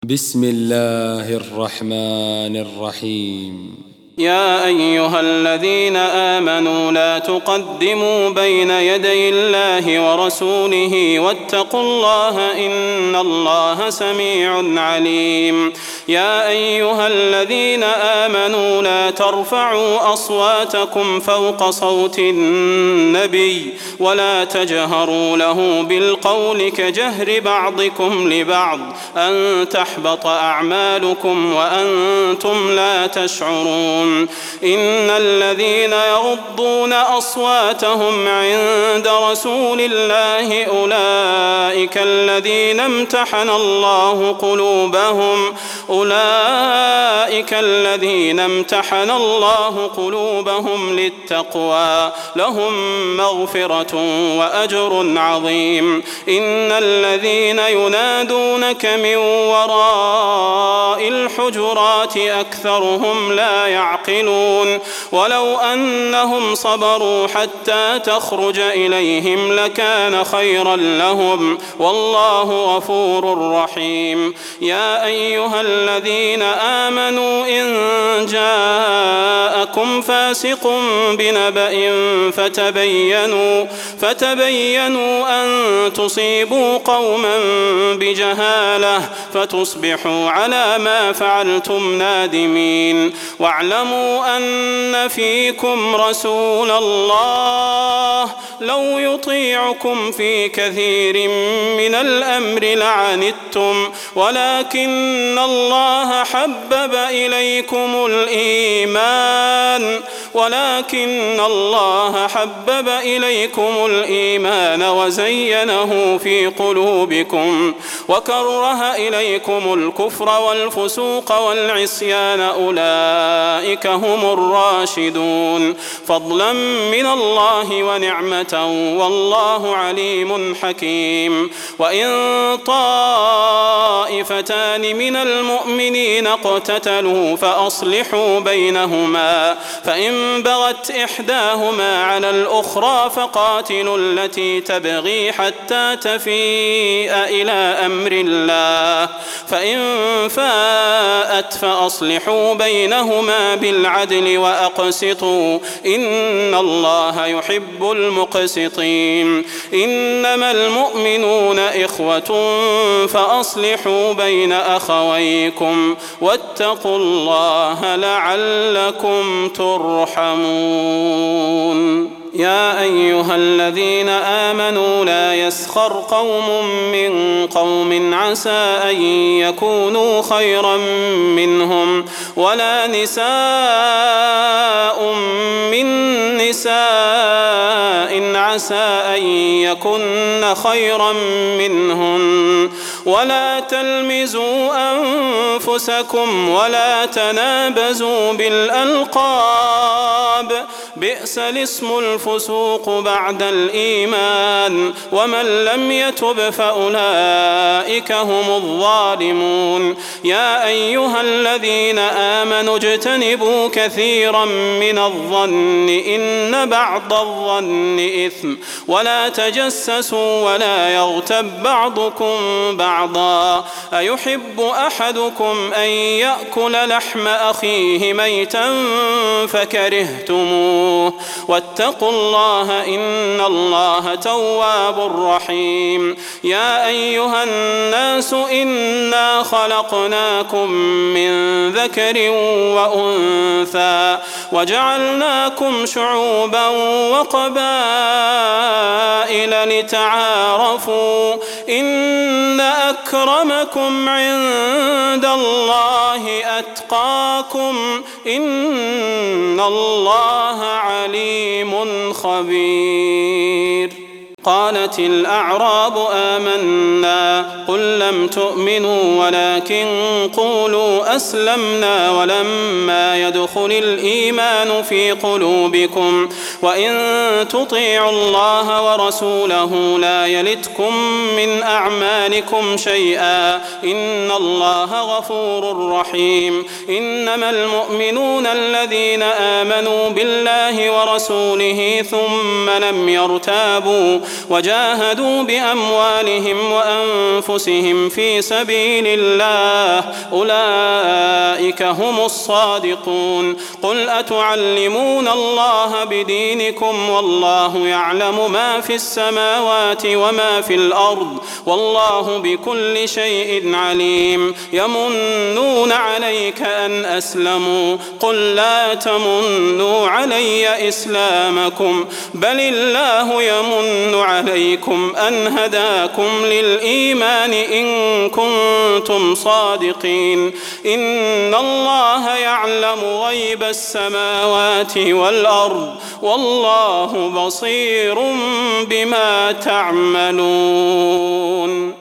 بسم الله الرحمن الرحيم. يا أيها الذين آمنوا لا تقدموا بين يدي الله ورسوله واتقوا الله إن الله سميع عليم. يا أيها الذين آمنوا لا ترفعوا أصواتكم فوق صوت النبي ولا تجهروا له بالقول كجهر بعضكم لبعض أن تحبط أعمالكم وأنتم لا تشعرون. إن الذين يغضون أصواتهم عند رسول الله أولئك الذين امتحن الله قلوبهم للتقوى لهم مغفرة وأجر عظيم. إن الذين ينادونك من وراء الحجرات أكثرهم لا يعقلون. ولو أنهم صبروا حتى تخرج إليهم لكان خيرا لهم والله غفور رحيم. يا أيها الذين آمنوا إن جاءكم فاسق بنبأ فتبينوا أن تصيبوا قوما بجهالة فتصبحوا على ما فعلتم نادمين. واعلموا أن فيكم رسول الله لو يطيعكم في كثير من الأمر لعنتم ولكن الله حبب إليكم الإيمان وزينه في قلوبكم وكره إليكم الكفر والفسوق والعصيان أولئك هم الراشدون فضلا من الله ونعمة والله عليم حكيم. وإن طائفتان من المؤمنين اقتتلوا فأصلحوا بينهما فإن بغت إحداهما على الأخرى فقاتلوا التي تبغي حتى تفيء إلى أمر الله فإن فاءت فأصلحوا بينهما بالعدل وأقسطوا إن الله يحب المقسطين. إنما المؤمنون إخوة فأصلحوا بين أخويكم واتقوا الله لعلكم ترحمون. يا أيها الذين آمنوا لا يسخر قوم من قوم عسى أن يكونوا خيرا منهم ولا نساء من نساء عسى أن يكن خيرا منهن ولا تلمزوا أنفسكم ولا تنابزوا بالألقاب بئس الاسم الفسوق بعد الإيمان ومن لم يتب فأولئك هم الظالمون. يا أيها الذين آمنوا اجتنبوا كثيرا من الظن إن بعض الظن إثم ولا تجسسوا ولا يغتب بعضكم بعضا أيحب أحدكم أن يأكل لحم أخيه ميتا فكرهتموه واتقوا الله إن الله تواب رحيم. يا أيها الناس إنا خلقناكم من ذكر وأنثى وجعلناكم شعوبا وقبائل لتعارفوا إن أكرمكم عند الله أتقاكم إن الله عليم خبير. قالت الأعراب آمنا قل لم تؤمنوا ولكن قولوا أسلمنا ولما يدخل الإيمان في قلوبكم وإن تطيعوا الله ورسوله لا يلتكم من أعمالكم شيئا إن الله غفور رحيم إنما المؤمنون الذين آمنوا بالله ورسوله ثم لم يرتابوا وجاهدوا بأموالهم وأنفسهم في سبيل الله أولئك هم الصادقون قل أتعلمون الله بدينكم والله يعلم ما في السماوات وما في الأرض والله بكل شيء عليم يمنون عليك أن أسلموا قل لا تمنوا علي إسلامكم بل الله يمن عليكم أن هداكم للإيمان إن كنتم صادقين إن الله يعلم غيب السماوات والأرض والله بصير بما تعملون